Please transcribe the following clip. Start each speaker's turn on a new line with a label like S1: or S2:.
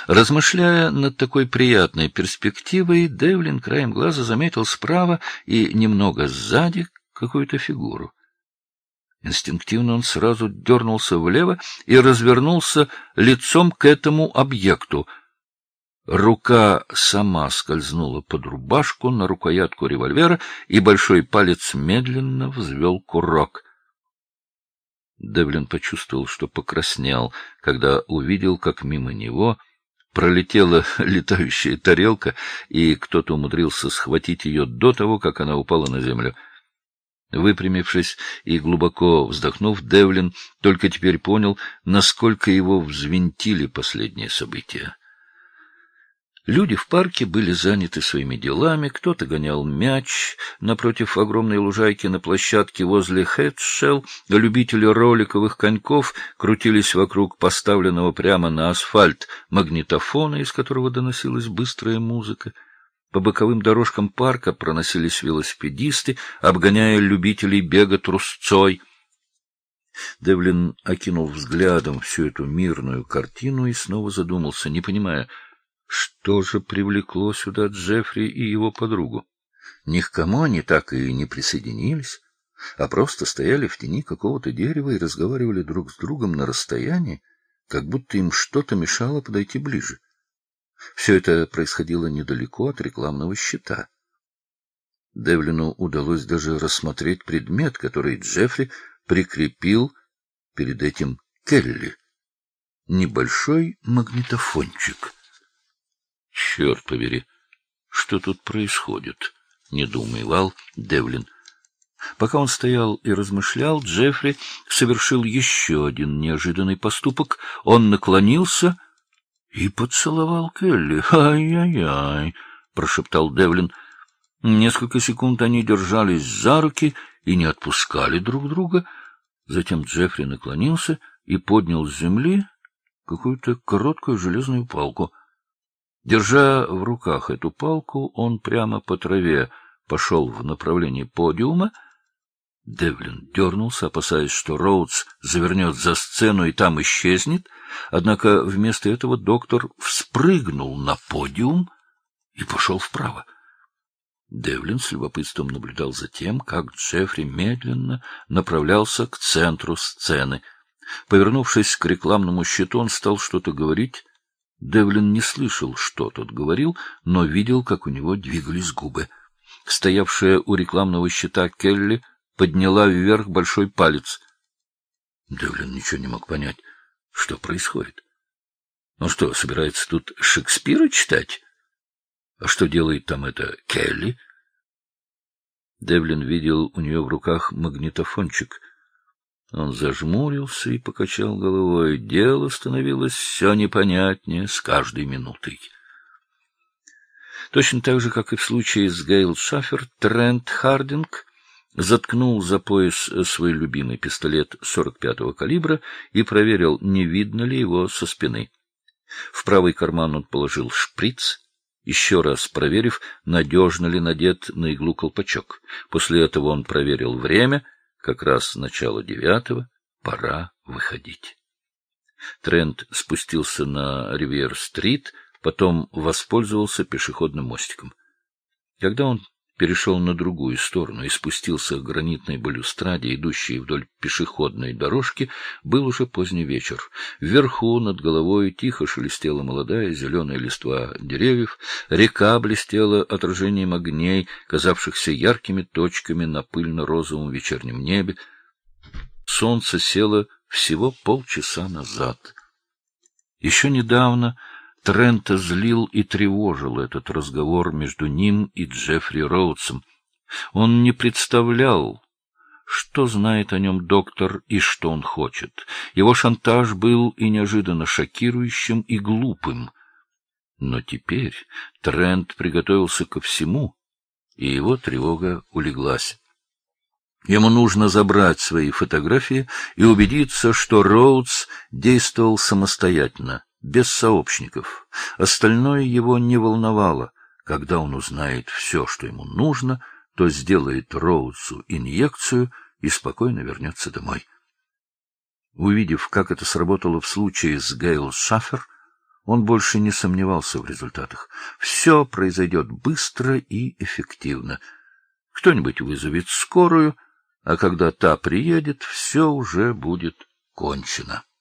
S1: Размышляя над такой приятной перспективой, Девлин краем глаза заметил справа и немного сзади какую-то фигуру. Инстинктивно он сразу дернулся влево и развернулся лицом к этому объекту. Рука сама скользнула под рубашку на рукоятку револьвера, и большой палец медленно взвел курок. Девлин почувствовал, что покраснел, когда увидел, как мимо него пролетела летающая тарелка, и кто-то умудрился схватить ее до того, как она упала на землю. Выпрямившись и глубоко вздохнув, Девлин только теперь понял, насколько его взвинтили последние события. Люди в парке были заняты своими делами, кто-то гонял мяч напротив огромной лужайки на площадке возле Хэтшелл, любители роликовых коньков крутились вокруг поставленного прямо на асфальт магнитофона, из которого доносилась быстрая музыка. По боковым дорожкам парка проносились велосипедисты, обгоняя любителей бега трусцой. Девлин окинул взглядом всю эту мирную картину и снова задумался, не понимая, что же привлекло сюда Джеффри и его подругу. Ни к кому они так и не присоединились, а просто стояли в тени какого-то дерева и разговаривали друг с другом на расстоянии, как будто им что-то мешало подойти ближе. Все это происходило недалеко от рекламного щита. Девлину удалось даже рассмотреть предмет, который Джеффри прикрепил перед этим Келли. Небольшой магнитофончик. Черт побери, что тут происходит? — недоумевал Девлин. Пока он стоял и размышлял, Джеффри совершил еще один неожиданный поступок. Он наклонился и поцеловал Келли. «Ай-яй-яй!» — прошептал Девлин. Несколько секунд они держались за руки и не отпускали друг друга. Затем Джеффри наклонился и поднял с земли какую-то короткую железную палку. Держа в руках эту палку, он прямо по траве пошел в направлении подиума. Девлин дернулся, опасаясь, что Роудс завернет за сцену и там исчезнет, однако вместо этого доктор вспрыгнул на подиум и пошел вправо. Девлин с любопытством наблюдал за тем, как Джеффри медленно направлялся к центру сцены. Повернувшись к рекламному щиту, он стал что-то говорить. Девлин не слышал, что тот говорил, но видел, как у него двигались губы. Стоявшая у рекламного щита Келли подняла вверх большой палец. Девлин ничего не мог понять, что происходит. Он что, собирается тут Шекспира читать? А что делает там эта Келли? Девлин видел у нее в руках магнитофончик. Он зажмурился и покачал головой. Дело становилось все непонятнее с каждой минутой. Точно так же, как и в случае с Гейл Шаффер, Трент Хардинг заткнул за пояс свой любимый пистолет 45-го калибра и проверил, не видно ли его со спины. В правый карман он положил шприц, еще раз проверив, надежно ли надет на иглу колпачок. После этого он проверил время, как раз начало 9-го, пора выходить. Трент спустился на Ривьер-стрит, потом воспользовался пешеходным мостиком. Когда он перешел на другую сторону и спустился к гранитной балюстраде, идущей вдоль пешеходной дорожки, был уже поздний вечер. Вверху над головой тихо шелестела молодая зеленая листва деревьев, река блестела отражением огней, казавшихся яркими точками на пыльно-розовом вечернем небе. Солнце село всего полчаса назад. Еще недавно Трента злил и тревожил этот разговор между ним и Джеффри Роудсом. Он не представлял, что знает о нем доктор и что он хочет. Его шантаж был и неожиданно шокирующим, и глупым. Но теперь Трент приготовился ко всему, и его тревога улеглась. Ему нужно забрать свои фотографии и убедиться, что Роудс действовал самостоятельно, без сообщников. Остальное его не волновало. Когда он узнает все, что ему нужно, то сделает Роудсу инъекцию и спокойно вернется домой. Увидев, как это сработало в случае с Гейл Шаффер, Он больше не сомневался в результатах. Все произойдет быстро и эффективно. Кто-нибудь вызовет скорую, а когда та приедет, все уже будет кончено.